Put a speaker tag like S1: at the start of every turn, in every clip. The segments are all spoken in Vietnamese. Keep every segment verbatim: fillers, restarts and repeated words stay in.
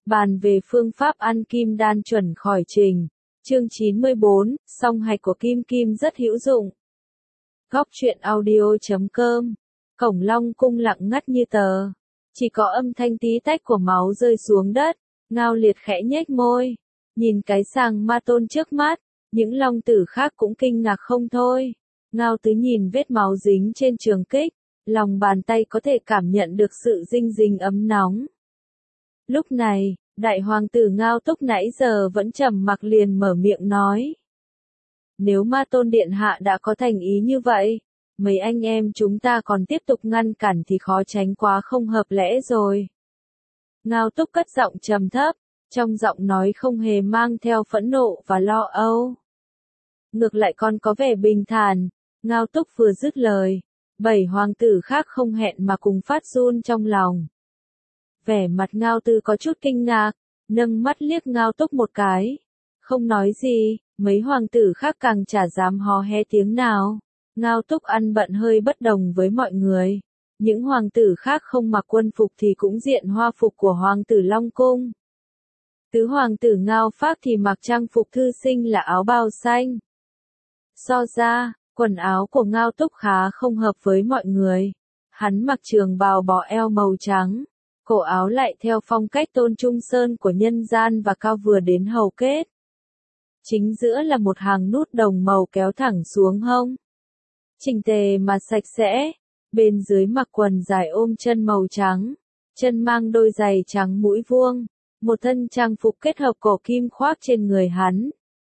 S1: Bàn về phương pháp ăn kim đan chuẩn khỏi trình. Chương chín mươi bốn, song hạch của kim kim rất hữu dụng. Góc truyện audio chấm com. Cổng Long cung lặng ngắt như tờ. Chỉ có âm thanh tí tách của máu rơi xuống đất. Ngao Liệt khẽ nhếch môi. Nhìn cái sàng ma tôn trước mắt. Những long tử khác cũng kinh ngạc không thôi. Ngao Tứ nhìn vết máu dính trên trường kích. Lòng bàn tay có thể cảm nhận được sự dinh dính ấm nóng. Lúc này, đại hoàng tử Ngao Túc nãy giờ vẫn trầm mặc liền mở miệng nói. Nếu ma tôn điện hạ đã có thành ý như vậy, mấy anh em chúng ta còn tiếp tục ngăn cản thì khó tránh quá không hợp lẽ rồi. Ngao Túc cất giọng trầm thấp, trong giọng nói không hề mang theo phẫn nộ và lo âu. Ngược lại còn có vẻ bình thản. Ngao Túc vừa dứt lời, bảy hoàng tử khác không hẹn mà cùng phát run trong lòng. Vẻ mặt Ngao Tư có chút kinh ngạc, nâng mắt liếc Ngao Túc một cái. Không nói gì, mấy hoàng tử khác càng chả dám hò hé tiếng nào. Ngao Túc ăn bận hơi bất đồng với mọi người. Những hoàng tử khác không mặc quân phục thì cũng diện hoa phục của hoàng tử Long Cung. Tứ hoàng tử Ngao Phác thì mặc trang phục thư sinh là áo bào xanh. So ra, quần áo của Ngao Túc khá không hợp với mọi người. Hắn mặc trường bào bó eo màu trắng. Cổ áo lại theo phong cách Tôn Trung Sơn của nhân gian và cao vừa đến hầu kết. Chính giữa là một hàng nút đồng màu kéo thẳng xuống hông. Chỉnh tề mà sạch sẽ. Bên dưới mặc quần dài ôm chân màu trắng. Chân mang đôi giày trắng mũi vuông. Một thân trang phục kết hợp cổ kim khoác trên người hắn.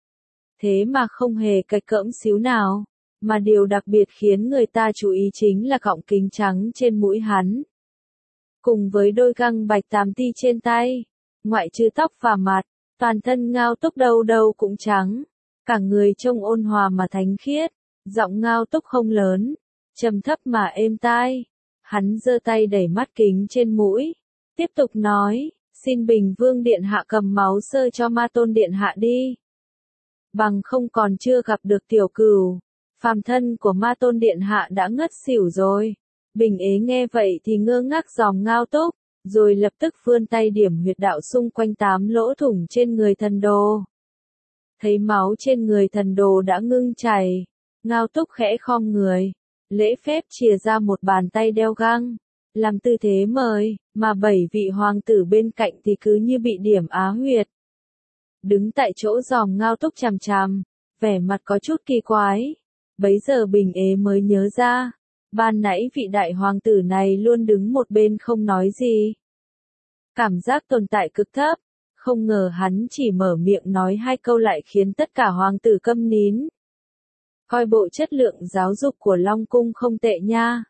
S1: Thế mà không hề cạch cỡm xíu nào. Mà điều đặc biệt khiến người ta chú ý chính là cọng kính trắng trên mũi hắn. Cùng với đôi găng bạch tam ti trên tay, ngoại trừ tóc và mặt, toàn thân Ngao Túc đâu đâu cũng trắng, cả người trông ôn hòa mà thánh khiết. Giọng Ngao Túc không lớn, trầm thấp mà êm tai. Hắn giơ tay đẩy mắt kính trên mũi, tiếp tục nói, xin Bình Vương điện hạ cầm máu sơ cho ma tôn điện hạ đi. Bằng không còn chưa gặp được tiểu cửu, phàm thân của ma tôn điện hạ đã ngất xỉu rồi. Bình Ế nghe vậy thì ngơ ngác dòm Ngao Túc, rồi lập tức vươn tay điểm huyệt đạo xung quanh tám lỗ thủng trên người thần đồ. Thấy máu trên người thần đồ đã ngưng chảy, Ngao Túc khẽ khom người, lễ phép chìa ra một bàn tay đeo găng, làm tư thế mời, mà bảy vị hoàng tử bên cạnh thì cứ như bị điểm á huyệt. Đứng tại chỗ dòm Ngao Túc chằm chằm, vẻ mặt có chút kỳ quái. Bấy giờ Bình Ế mới nhớ ra. Ban nãy vị đại hoàng tử này luôn đứng một bên không nói gì. Cảm giác tồn tại cực thấp, không ngờ hắn chỉ mở miệng nói hai câu lại khiến tất cả hoàng tử câm nín. Coi bộ chất lượng giáo dục của Long Cung không tệ nha.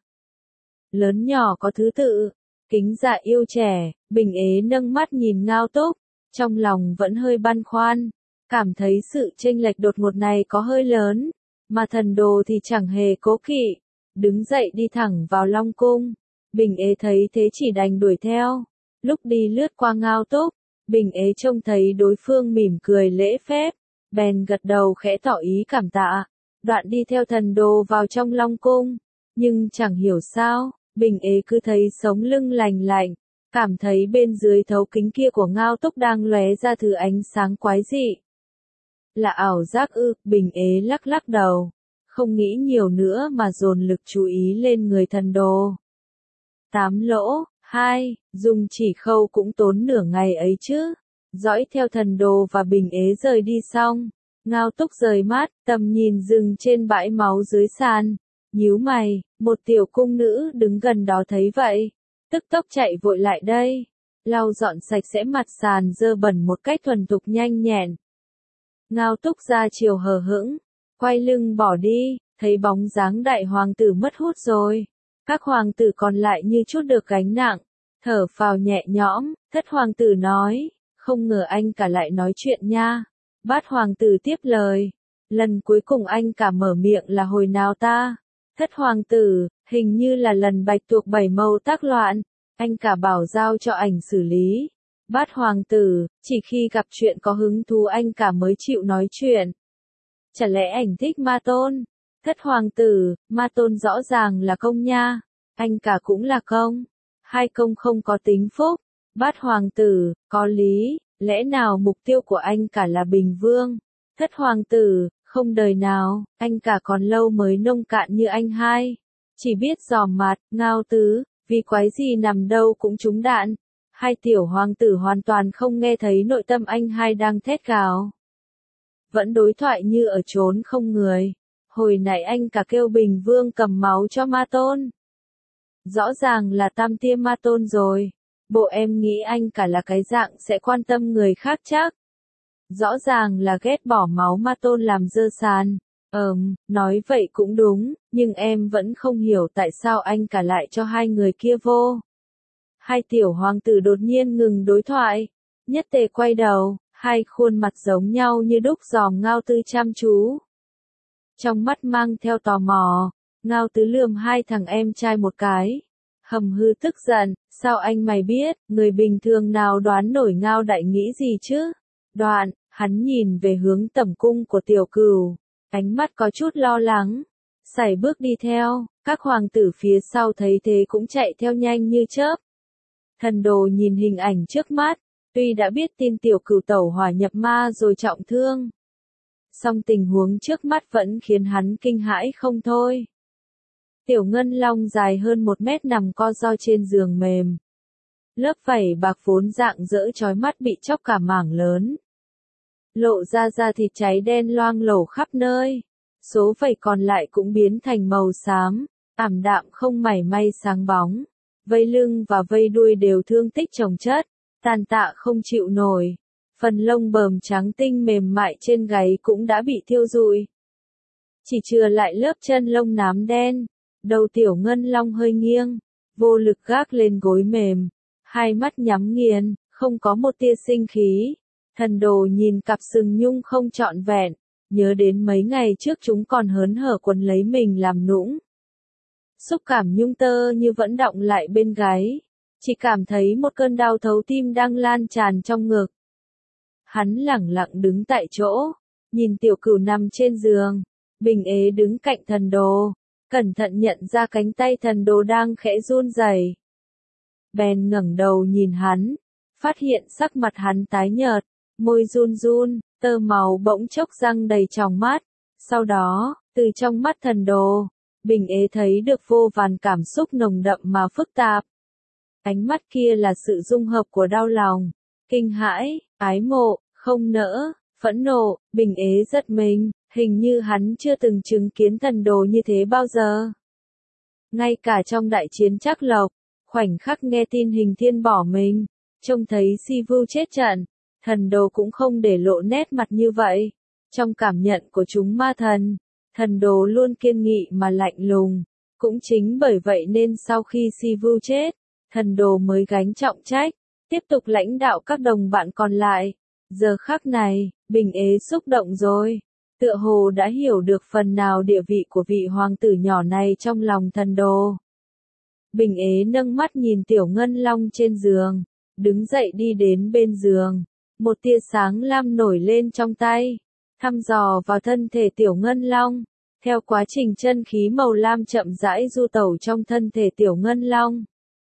S1: Lớn nhỏ có thứ tự, kính dạ yêu trẻ. Bình Ế nâng mắt nhìn Ngao Túc, trong lòng vẫn hơi băn khoăn, cảm thấy sự chênh lệch đột ngột này có hơi lớn, mà thần đồ thì chẳng hề cố kỵ. Đứng dậy đi thẳng vào Long Cung. Bình Ế thấy thế chỉ đành đuổi theo. Lúc đi lướt qua Ngao Túc, Bình Ế trông thấy đối phương mỉm cười lễ phép, bèn gật đầu khẽ tỏ ý cảm tạ. Đoạn đi theo thần đồ vào trong Long Cung. Nhưng chẳng hiểu sao, Bình Ế cứ thấy sống lưng lành lạnh, cảm thấy bên dưới thấu kính kia của Ngao Túc đang lóe ra thứ ánh sáng quái dị. Là ảo giác ư? Bình Ế lắc lắc đầu. Không nghĩ nhiều nữa mà dồn lực chú ý lên người thần đồ. Tám lỗ, hai, dùng chỉ khâu cũng tốn nửa ngày ấy chứ. Dõi theo thần đồ và Bình Ế rời đi xong. Ngao Túc rời mắt, tầm nhìn dừng trên bãi máu dưới sàn. Nhíu mày, một tiểu cung nữ đứng gần đó thấy vậy. Tức tốc chạy vội lại đây. Lau dọn sạch sẽ mặt sàn dơ bẩn một cách thuần thục nhanh nhẹn. Ngao Túc ra chiều hờ hững. Quay lưng bỏ đi, thấy bóng dáng đại hoàng tử mất hút rồi. Các hoàng tử còn lại như chút được gánh nặng, thở phào nhẹ nhõm. Thất hoàng tử nói, không ngờ anh cả lại nói chuyện nha. Bát hoàng tử tiếp lời, lần cuối cùng anh cả mở miệng là hồi nào ta? Thất hoàng tử, hình như là lần bạch tuộc bảy mâu tác loạn, anh cả bảo giao cho ảnh xử lý. Bát hoàng tử, chỉ khi gặp chuyện có hứng thú anh cả mới chịu nói chuyện. Chả lẽ ảnh thích ma tôn? Thất hoàng tử, ma tôn rõ ràng là công nha. Anh cả cũng là công. Hai công không có tính phúc. Bát hoàng tử, có lý, lẽ nào mục tiêu của anh cả là Bình Vương? Thất hoàng tử, không đời nào, anh cả còn lâu mới nông cạn như anh hai. Chỉ biết giòm mặt, ngao tứ, vì quái gì nằm đâu cũng trúng đạn. Hai tiểu hoàng tử hoàn toàn không nghe thấy nội tâm anh hai đang thét gào. Vẫn đối thoại như ở chốn không người. Hồi nãy anh cả kêu Bình Vương cầm máu cho Ma Tôn. Rõ ràng là tam tiêm Ma Tôn rồi. Bộ em nghĩ anh cả là cái dạng sẽ quan tâm người khác chắc. Rõ ràng là ghét bỏ máu Ma Tôn làm dơ sàn. Ờm, nói vậy cũng đúng, nhưng em vẫn không hiểu tại sao anh cả lại cho hai người kia vô. Hai tiểu hoàng tử đột nhiên ngừng đối thoại. Nhất Tề quay đầu, hai khuôn mặt giống nhau như đúc giòm Ngao Tư chăm chú. Trong mắt mang theo tò mò, Ngao Tứ lườm hai thằng em trai một cái. Hầm hư tức giận, sao anh mày biết, người bình thường nào đoán nổi Ngao đại nghĩ gì chứ? Đoạn, hắn nhìn về hướng tẩm cung của tiểu cửu, ánh mắt có chút lo lắng. Sải bước đi theo, các hoàng tử phía sau thấy thế cũng chạy theo nhanh như chớp. Thần đồ nhìn hình ảnh trước mắt, tuy đã biết tin tiểu cửu tẩu hỏa nhập ma rồi trọng thương. Song tình huống trước mắt vẫn khiến hắn kinh hãi không thôi. Tiểu ngân long dài hơn một mét nằm co ro trên giường mềm. Lớp vảy bạc vốn rạng rỡ chói mắt bị chóc cả mảng lớn. Lộ ra da thịt cháy đen loang lổ khắp nơi. Số vảy còn lại cũng biến thành màu xám, ảm đạm không mảy may sáng bóng. Vây lưng và vây đuôi đều thương tích chồng chất, tàn tạ không chịu nổi. Phần lông bờm trắng tinh mềm mại trên gáy cũng đã bị thiêu rụi. Chỉ chừa lại lớp chân lông nám đen. Đầu tiểu ngân long hơi nghiêng, vô lực gác lên gối mềm, hai mắt nhắm nghiền, không có một tia sinh khí. Thần đồ nhìn cặp sừng nhung không trọn vẹn, nhớ đến mấy ngày trước chúng còn hớn hở quấn lấy mình làm nũng. Xúc cảm nhung tơ như vẫn đọng lại bên gáy, chỉ cảm thấy một cơn đau thấu tim đang lan tràn trong ngực. Hắn lẳng lặng đứng tại chỗ, nhìn tiểu cửu nằm trên giường, Bình Ế đứng cạnh thần đồ. Cẩn thận nhận ra cánh tay thần đồ đang khẽ run rẩy. Bèn ngẩng đầu nhìn hắn, phát hiện sắc mặt hắn tái nhợt, môi run run, tơ máu bỗng chốc răng đầy tròng mắt. Sau đó, từ trong mắt thần đồ, Bình Ế thấy được vô vàn cảm xúc nồng đậm mà phức tạp. Ánh mắt kia là sự dung hợp của đau lòng, kinh hãi, ái mộ, không nỡ, phẫn nộ. Bình Ế giật mình. Hình như hắn chưa từng chứng kiến thần đồ như thế bao giờ. Ngay cả trong đại chiến Trác Lộc, khoảnh khắc nghe tin Hình Thiên bỏ mình, trông thấy Si Vu chết trận, thần đồ cũng không để lộ nét mặt như vậy. Trong cảm nhận của chúng ma thần, thần đồ luôn kiên nghị mà lạnh lùng. Cũng chính bởi vậy nên sau khi Si Vu chết, thần đồ mới gánh trọng trách, tiếp tục lãnh đạo các đồng bạn còn lại. Giờ khắc này, Bình Ế xúc động rồi. Tựa hồ đã hiểu được phần nào địa vị của vị hoàng tử nhỏ này trong lòng thần đồ. Bình Ế nâng mắt nhìn tiểu ngân long trên giường, đứng dậy đi đến bên giường. Một tia sáng lam nổi lên trong tay, thăm dò vào thân thể tiểu ngân long. Theo quá trình chân khí màu lam chậm rãi du tẩu trong thân thể tiểu ngân long.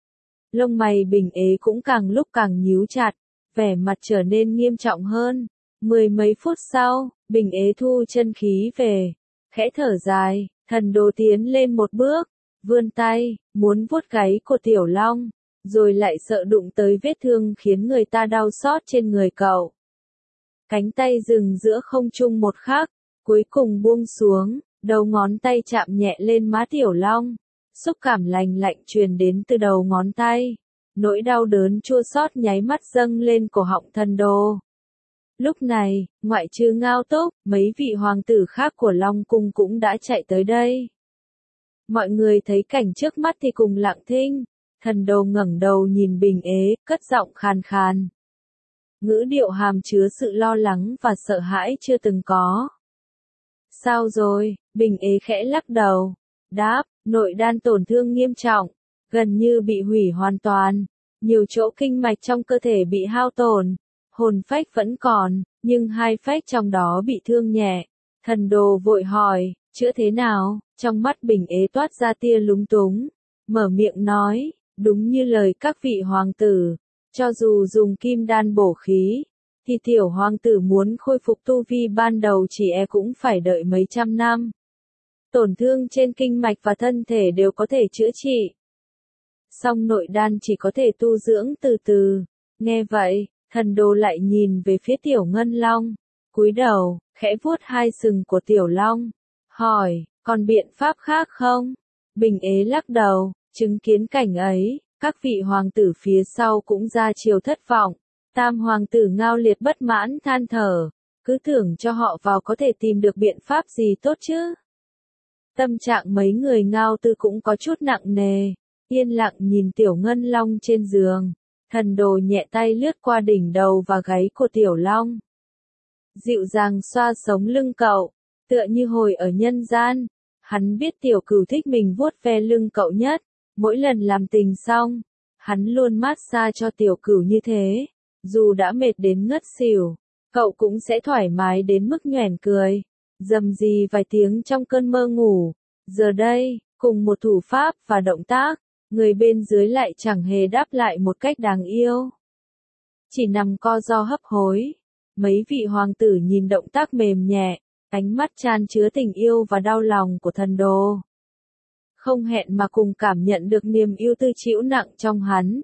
S1: Lông mày Bình Ế cũng càng lúc càng nhíu chặt, vẻ mặt trở nên nghiêm trọng hơn. Mười mấy phút sau, Bình Ế thu chân khí về, khẽ thở dài, thần đồ tiến lên một bước, vươn tay, muốn vuốt gáy của tiểu long, rồi lại sợ đụng tới vết thương khiến người ta đau xót trên người cậu. Cánh tay dừng giữa không trung một khắc, cuối cùng buông xuống, đầu ngón tay chạm nhẹ lên má tiểu long, xúc cảm lành lạnh truyền đến từ đầu ngón tay, nỗi đau đớn chua xót nháy mắt dâng lên cổ họng thần đồ. Lúc này, ngoại trừ Ngao Túc, mấy vị hoàng tử khác của Long Cung cũng đã chạy tới đây. Mọi người thấy cảnh trước mắt thì cùng lặng thinh. Thần đồ ngẩng đầu nhìn Bình Ế, cất giọng khàn khàn. Ngữ điệu hàm chứa sự lo lắng và sợ hãi chưa từng có. Sao rồi? Bình Ế khẽ lắc đầu. Đáp, nội đan tổn thương nghiêm trọng, gần như bị hủy hoàn toàn. Nhiều chỗ kinh mạch trong cơ thể bị hao tổn. Hồn phách vẫn còn, nhưng hai phách trong đó bị thương nhẹ. Thần đồ vội hỏi, chữa thế nào? Trong mắt Bình Ế toát ra tia lúng túng. Mở miệng nói, đúng như lời các vị hoàng tử. Cho dù dùng kim đan bổ khí, thì tiểu hoàng tử muốn khôi phục tu vi ban đầu chỉ e cũng phải đợi mấy trăm năm. Tổn thương trên kinh mạch và thân thể đều có thể chữa trị. Song nội đan chỉ có thể tu dưỡng từ từ. Nghe vậy, thần đồ lại nhìn về phía tiểu ngân long, cúi đầu, khẽ vuốt hai sừng của tiểu long, hỏi, còn biện pháp khác không? Bình ế lắc đầu, chứng kiến cảnh ấy, các vị hoàng tử phía sau cũng ra chiều thất vọng. Tam hoàng tử Ngao Liệt bất mãn than thở, cứ tưởng cho họ vào có thể tìm được biện pháp gì tốt chứ. Tâm trạng mấy người Ngao Tư cũng có chút nặng nề, yên lặng nhìn tiểu ngân long trên giường. Thần đồ nhẹ tay lướt qua đỉnh đầu và gáy của tiểu long. Dịu dàng xoa sống lưng cậu, tựa như hồi ở nhân gian. Hắn biết tiểu cửu thích mình vuốt ve lưng cậu nhất, mỗi lần làm tình xong, hắn luôn mát xa cho tiểu cửu như thế. Dù đã mệt đến ngất xỉu, cậu cũng sẽ thoải mái đến mức nhoẻn cười, rầm rì vài tiếng trong cơn mơ ngủ. Giờ đây, cùng một thủ pháp và động tác, người bên dưới lại chẳng hề đáp lại một cách đáng yêu. Chỉ nằm co ro hấp hối. Mấy vị hoàng tử nhìn động tác mềm nhẹ, ánh mắt chan chứa tình yêu và đau lòng của thần đồ. Không hẹn mà cùng cảm nhận được niềm yêu tư trĩu nặng trong hắn.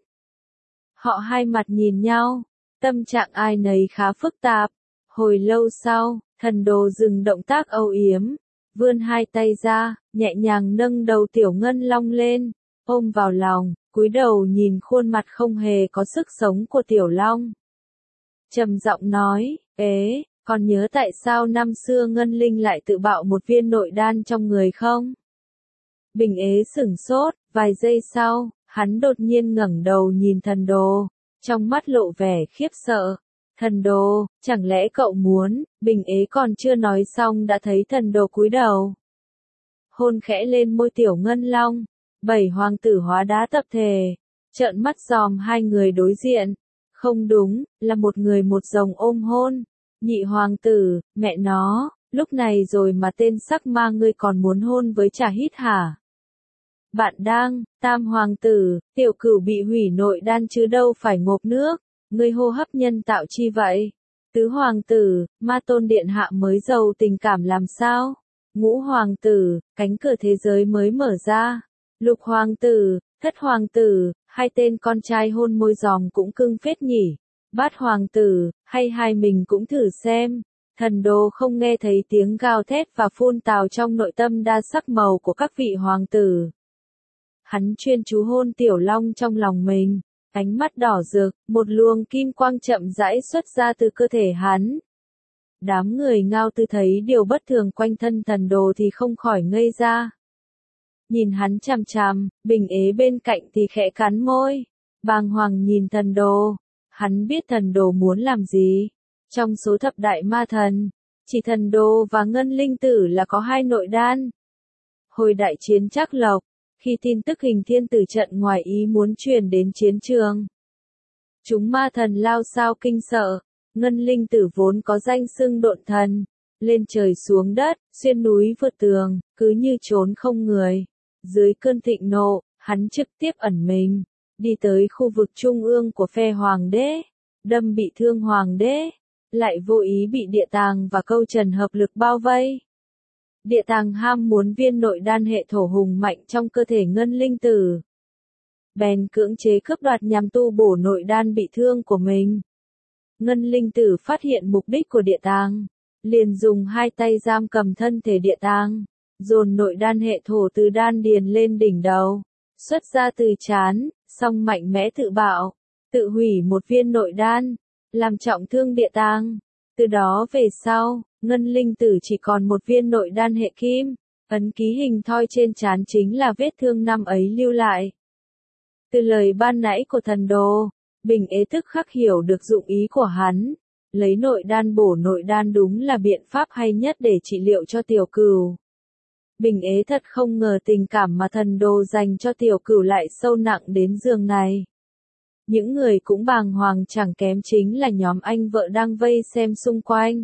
S1: Họ hai mặt nhìn nhau, tâm trạng ai nấy khá phức tạp. Hồi lâu sau, thần đồ dừng động tác âu yếm, vươn hai tay ra, nhẹ nhàng nâng đầu tiểu ngân long lên, ôm vào lòng, cúi đầu nhìn khuôn mặt không hề có sức sống của tiểu long. Trầm giọng nói, ế, còn nhớ tại sao năm xưa Ngân Linh lại tự bạo một viên nội đan trong người không? Bình ế sửng sốt, vài giây sau, hắn đột nhiên ngẩng đầu nhìn thần đồ, trong mắt lộ vẻ khiếp sợ. Thần đồ, chẳng lẽ cậu muốn? Bình ế còn chưa nói xong đã thấy thần đồ cúi đầu. Hôn khẽ lên môi tiểu ngân long, bảy hoàng tử hóa đá tập thể, trợn mắt dòm hai người đối diện. Không đúng, là một người một rồng ôm hôn. Nhị hoàng tử, mẹ nó, lúc này rồi mà tên sắc ma ngươi còn muốn hôn với Trà Hít hả? Bạn đang, tam hoàng tử, tiểu cửu bị hủy nội đan chứ đâu phải ngộp nước, ngươi hô hấp nhân tạo chi vậy? Tứ hoàng tử, ma tôn điện hạ mới giàu tình cảm làm sao? Ngũ hoàng tử, cánh cửa thế giới mới mở ra. Lục hoàng tử, thất hoàng tử, hai tên con trai hôn môi giòm cũng cưng phết nhỉ. Bát hoàng tử, hay hai mình cũng thử xem. Thần đồ không nghe thấy tiếng gào thét và phun tào trong nội tâm đa sắc màu của các vị hoàng tử. Hắn chuyên chú hôn tiểu long trong lòng mình, ánh mắt đỏ rực, một luồng kim quang chậm rãi xuất ra từ cơ thể hắn. Đám người Ngao Tư thấy điều bất thường quanh thân thần đồ thì không khỏi ngây ra. Nhìn hắn chằm chằm, Bình ế bên cạnh thì khẽ cắn môi, bàng hoàng nhìn thần đồ. Hắn biết thần đồ muốn làm gì. Trong số thập đại ma thần, chỉ thần đồ và Ngân Linh Tử là có hai nội đan. Hồi đại chiến Trác Lộc, khi tin tức Hình Thiên Tử trận ngoài ý muốn truyền đến chiến trường, chúng ma thần lao sao kinh sợ. Ngân Linh Tử vốn có danh xưng độn thần, lên trời xuống đất, xuyên núi vượt tường, cứ như trốn không người. Dưới cơn thịnh nộ, hắn trực tiếp ẩn mình, đi tới khu vực trung ương của phe hoàng đế, đâm bị thương hoàng đế, lại vô ý bị địa tàng và câu trần hợp lực bao vây. Địa tàng ham muốn viên nội đan hệ thổ hùng mạnh trong cơ thể Ngân Linh Tử, bèn cưỡng chế cướp đoạt nhằm tu bổ nội đan bị thương của mình. Ngân Linh Tử phát hiện mục đích của địa tàng, liền dùng hai tay giam cầm thân thể địa tàng, dồn nội đan hệ thổ từ đan điền lên đỉnh đầu, xuất ra từ trán, song mạnh mẽ tự bạo, tự hủy một viên nội đan, làm trọng thương địa tàng. Từ đó về sau, Ngân Linh Tử chỉ còn một viên nội đan hệ kim, ấn ký hình thoi trên trán chính là vết thương năm ấy lưu lại. Từ lời ban nãy của thần đồ, Bình ế tức khắc hiểu được dụng ý của hắn, lấy nội đan bổ nội đan đúng là biện pháp hay nhất để trị liệu cho tiểu cửu. Bình ế thật không ngờ tình cảm mà thần đồ dành cho tiểu cửu lại sâu nặng đến giường này. Những người cũng bàng hoàng chẳng kém chính là nhóm anh vợ đang vây xem xung quanh.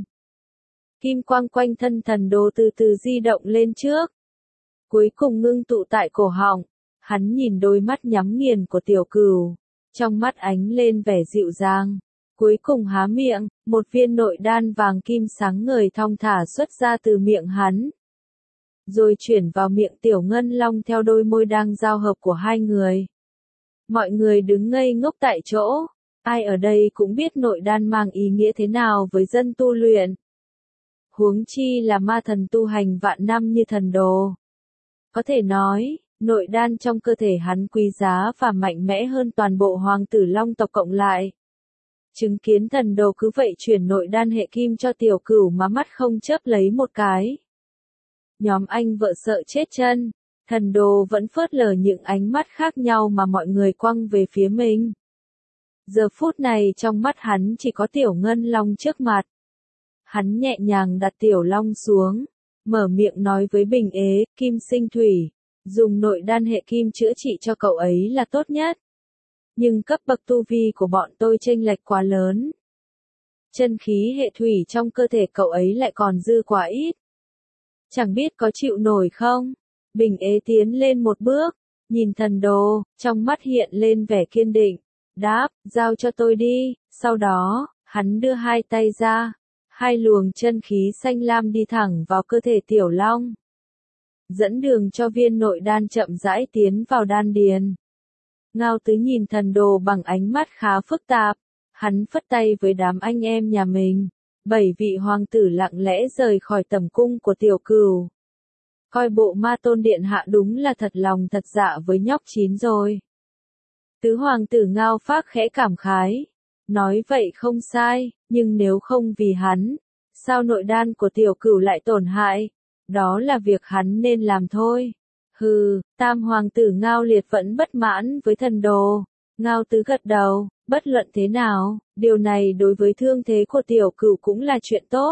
S1: Kim quang quanh thân thần đồ từ từ di động lên trước, cuối cùng ngưng tụ tại cổ họng. Hắn nhìn đôi mắt nhắm nghiền của tiểu cửu, trong mắt ánh lên vẻ dịu dàng. Cuối cùng há miệng, một viên nội đan vàng kim sáng ngời thong thả xuất ra từ miệng hắn. Rồi chuyển vào miệng Tiểu Ngân Long theo đôi môi đang giao hợp của hai người. Mọi người đứng ngây ngốc tại chỗ, ai ở đây cũng biết nội đan mang ý nghĩa thế nào với dân tu luyện. Huống chi là ma thần tu hành vạn năm như Thần Đồ. Có thể nói, nội đan trong cơ thể hắn quý giá và mạnh mẽ hơn toàn bộ hoàng tử Long tộc cộng lại. Chứng kiến Thần Đồ cứ vậy chuyển nội đan hệ kim cho Tiểu Cửu mà mắt không chớp lấy một cái. Nhóm anh vợ sợ chết chân, Thần Đồ vẫn phớt lờ những ánh mắt khác nhau mà mọi người quăng về phía mình. Giờ phút này trong mắt hắn chỉ có Tiểu Ngân Long trước mặt. Hắn nhẹ nhàng đặt Tiểu Long xuống, mở miệng nói với Bình Ế, Kim Sinh Thủy, dùng nội đan hệ kim chữa trị cho cậu ấy là tốt nhất. Nhưng cấp bậc tu vi của bọn tôi chênh lệch quá lớn. Chân khí hệ thủy trong cơ thể cậu ấy lại còn dư quá ít. Chẳng biết có chịu nổi không? Bình Ế tiến lên một bước, nhìn Thần Đồ, trong mắt hiện lên vẻ kiên định. Đáp, giao cho tôi đi. Sau đó, hắn đưa hai tay ra. Hai luồng chân khí xanh lam đi thẳng vào cơ thể Tiểu Long. Dẫn đường cho viên nội đan chậm rãi tiến vào đan điền. Ngao Tứ nhìn Thần Đồ bằng ánh mắt khá phức tạp. Hắn phất tay với đám anh em nhà mình. Bảy vị hoàng tử lặng lẽ rời khỏi tầm cung của Tiểu Cửu. Coi bộ ma tôn điện hạ đúng là thật lòng thật dạ với nhóc chín rồi. Tứ hoàng tử Ngao Phác khẽ cảm khái. Nói vậy không sai, nhưng nếu không vì hắn, sao nội đan của Tiểu Cửu lại tổn hại? Đó là việc hắn nên làm thôi. Hừ, tam hoàng tử Ngao Liệt vẫn bất mãn với Thần Đồ. Ngao Tứ gật đầu, bất luận thế nào, điều này đối với thương thế của Tiểu Cửu cũng là chuyện tốt.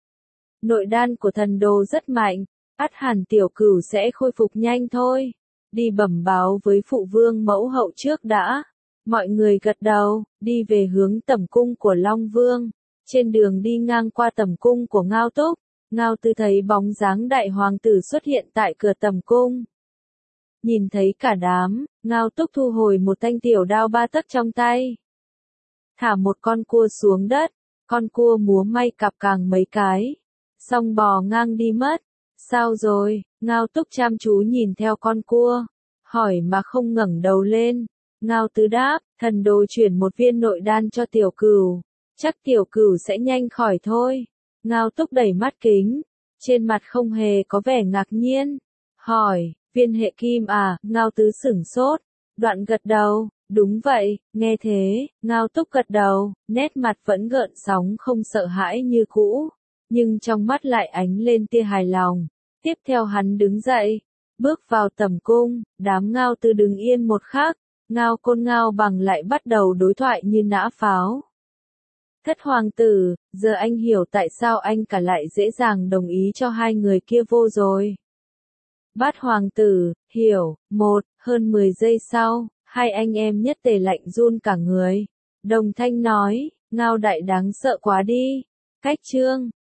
S1: Nội đan của Thần Đồ rất mạnh, ắt hẳn Tiểu Cửu sẽ khôi phục nhanh thôi. Đi bẩm báo với phụ vương mẫu hậu trước đã. Mọi người gật đầu, đi về hướng tẩm cung của Long Vương. Trên đường đi ngang qua tẩm cung của Ngao Túc, Ngao Tứ thấy bóng dáng đại hoàng tử xuất hiện tại cửa tẩm cung. Nhìn thấy cả đám, Ngao Túc thu hồi một thanh tiểu đao ba tấc trong tay. Thả một con cua xuống đất, con cua múa may cặp càng mấy cái. Xong bò ngang đi mất. Sao rồi? Ngao Túc chăm chú nhìn theo con cua, hỏi mà không ngẩng đầu lên. Ngao Tứ đáp, Thần Đồ chuyển một viên nội đan cho Tiểu Cửu, chắc Tiểu Cửu sẽ nhanh khỏi thôi. Ngao Túc đẩy mắt kính, trên mặt không hề có vẻ ngạc nhiên, hỏi, viên hệ kim à? Ngao Tứ sửng sốt, đoạn gật đầu, đúng vậy. Nghe thế, Ngao Túc gật đầu, nét mặt vẫn gợn sóng không sợ hãi như cũ, nhưng trong mắt lại ánh lên tia hài lòng. Tiếp theo hắn đứng dậy, bước vào tẩm cung, đám Ngao Tứ đứng yên một khắc. Ngao Côn Ngao Bằng lại bắt đầu đối thoại như nã pháo. Thất hoàng tử, giờ anh hiểu tại sao anh cả lại dễ dàng đồng ý cho hai người kia vô rồi. Bát hoàng tử, hiểu. Một, hơn mười giây sau, hai anh em nhất tề lạnh run cả người. Đồng thanh nói, Ngao đại đáng sợ quá đi. Cách chương